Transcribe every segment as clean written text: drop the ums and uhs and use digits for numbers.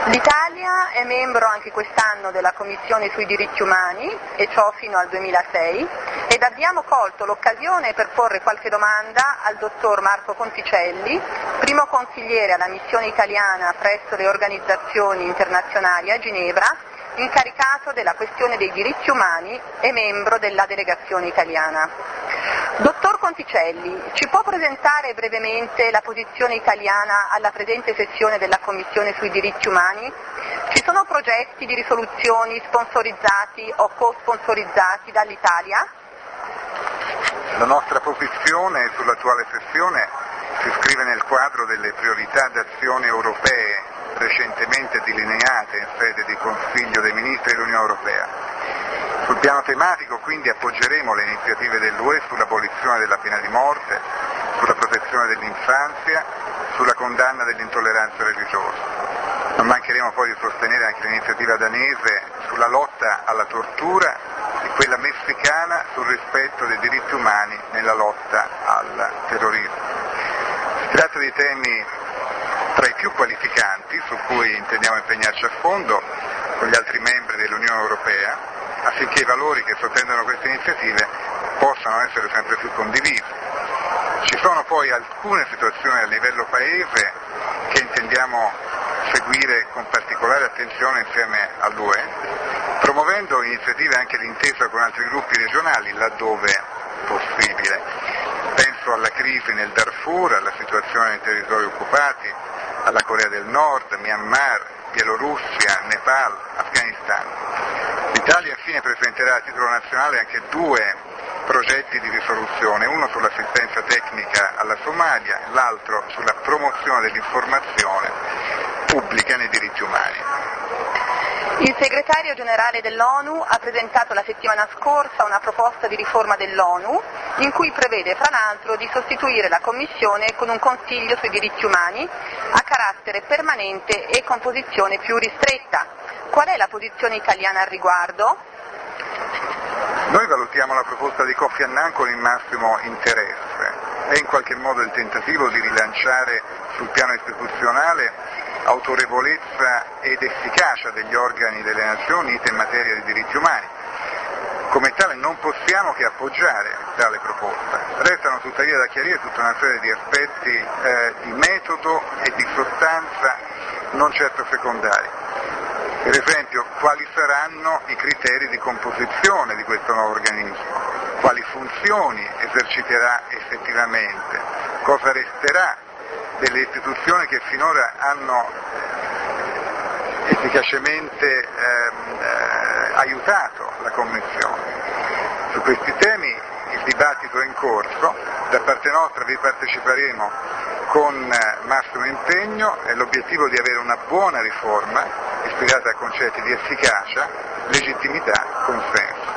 L'Italia è membro anche quest'anno della Commissione sui diritti umani, e ciò fino al 2006, ed abbiamo colto l'occasione per porre qualche domanda al dottor Marco Conticelli, primo consigliere alla missione italiana presso le organizzazioni internazionali a Ginevra, incaricato della questione dei diritti umani e membro della delegazione italiana. Dottor Conticelli, ci può presentare brevemente la posizione italiana alla presente sessione della Commissione sui diritti umani? Ci sono progetti di risoluzioni sponsorizzati o co-sponsorizzati dall'Italia? La nostra posizione sull'attuale sessione si iscrive nel quadro delle priorità d'azione europee recentemente delineate in sede di Consiglio dei Ministri dell'Unione Europea. Sul piano tematico quindi appoggeremo le iniziative dell'UE sull'abolizione della pena di morte, sulla protezione dell'infanzia, sulla condanna dell'intolleranza religiosa. Non mancheremo poi di sostenere anche l'iniziativa danese sulla lotta alla tortura e quella messicana sul rispetto dei diritti umani nella lotta al terrorismo. Si tratta di temi tra i più qualificanti su cui intendiamo impegnarci a fondo con gli altri membri dell'Unione Europea affinché i valori che sottendono queste iniziative possano essere sempre più condivisi. Ci sono poi alcune situazioni a livello paese che intendiamo seguire con particolare attenzione insieme all'UE, promuovendo iniziative anche d'intesa con altri gruppi regionali laddove possibile. Penso alla crisi nel Darfur, alla situazione nei territori occupati, alla Corea del Nord, Myanmar, Bielorussia, Nepal, Afghanistan. L'Italia infine presenterà a titolo nazionale anche 2 progetti di risoluzione, uno sull'assistenza tecnica alla Somalia, l'altro sulla promozione dell'informazione pubblica nei diritti umani. Il segretario generale dell'ONU ha presentato la settimana scorsa una proposta di riforma dell'ONU in cui prevede fra l'altro di sostituire la Commissione con un Consiglio sui diritti umani a carattere permanente e con posizione più ristretta. Qual è la posizione italiana al riguardo? Noi valutiamo la proposta di Kofi Annan con il massimo interesse. È in qualche modo il tentativo di rilanciare sul piano istituzionale autorevolezza ed efficacia degli organi delle Nazioni Unite in materia di diritti umani. Come tale non possiamo che appoggiare tale proposta. Restano tuttavia da chiarire tutta una serie di aspetti di metodo e di sostanza non certo secondari. Per esempio, quali saranno i criteri di composizione di questo nuovo organismo? Quali funzioni eserciterà effettivamente? Cosa resterà delle istituzioni che finora hanno efficacemente aiutato la Commissione. Su questi temi il dibattito è in corso, da parte nostra vi parteciperemo con massimo impegno e l'obiettivo di avere una buona riforma ispirata a concetti di efficacia, legittimità, consenso.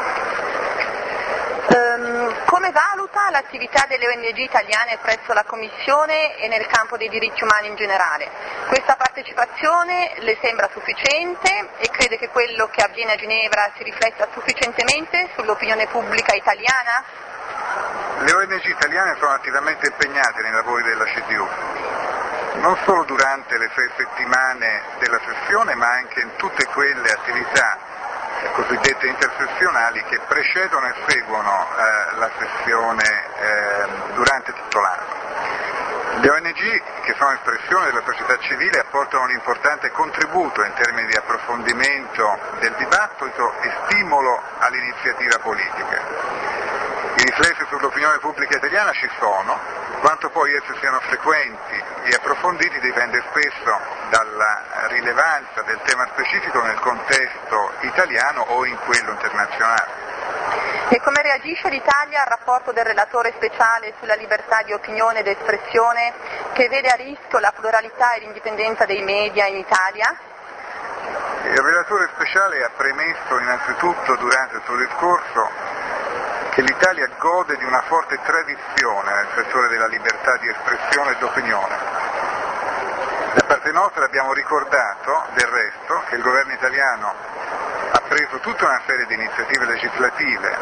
Come valuta l'attività delle ONG italiane presso la Commissione e nel campo dei diritti umani in generale? Questa partecipazione le sembra sufficiente e crede che quello che avviene a Ginevra si rifletta sufficientemente sull'opinione pubblica italiana? Le ONG italiane sono attivamente impegnate nei lavori della CDU, non solo durante le 6 settimane della sessione, ma anche in tutte quelle attività cosiddette intersessionali che precedono e seguono la sessione durante tutto l'anno. Le ONG, che sono espressione della società civile, apportano un importante contributo in termini di approfondimento del dibattito e stimolo all'iniziativa politica. I riflessi sull'opinione pubblica italiana ci sono, quanto poi essi siano frequenti e approfonditi dipende spesso dalla rilevanza del tema specifico nel contesto italiano o in quello internazionale. E come reagisce l'Italia al rapporto del relatore speciale sulla libertà di opinione ed espressione che vede a rischio la pluralità e l'indipendenza dei media in Italia? Il relatore speciale ha premesso innanzitutto durante il suo discorso che l'Italia gode di una forte tradizione nel settore della libertà di espressione e d'opinione. Da parte nostra abbiamo ricordato, del resto, che il governo italiano ha preso tutta una serie di iniziative legislative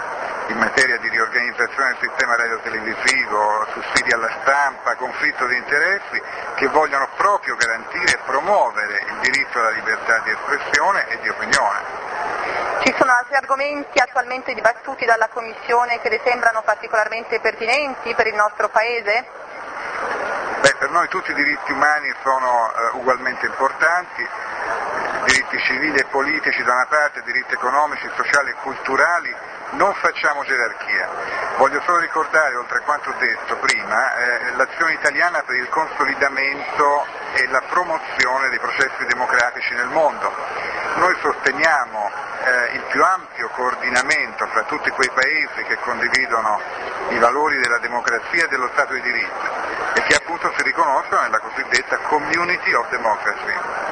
in materia di riorganizzazione del sistema radiotelevisivo, sussidi alla stampa, conflitto di interessi, che vogliono proprio garantire e promuovere il diritto alla libertà di espressione e di opinione. Ci sono altri argomenti attualmente dibattuti dalla Commissione che le sembrano particolarmente pertinenti per il nostro Paese? Per noi tutti i diritti umani sono ugualmente importanti, diritti civili e politici da una parte, diritti economici, sociali e culturali, non facciamo gerarchia. Voglio solo ricordare, oltre a quanto detto prima, l'azione italiana per il consolidamento e la promozione dei processi democratici nel mondo. Noi sosteniamo il più ampio coordinamento fra tutti quei paesi che condividono i valori della democrazia e dello Stato di diritto e che appunto si riconoscono nella cosiddetta Community of Democracy.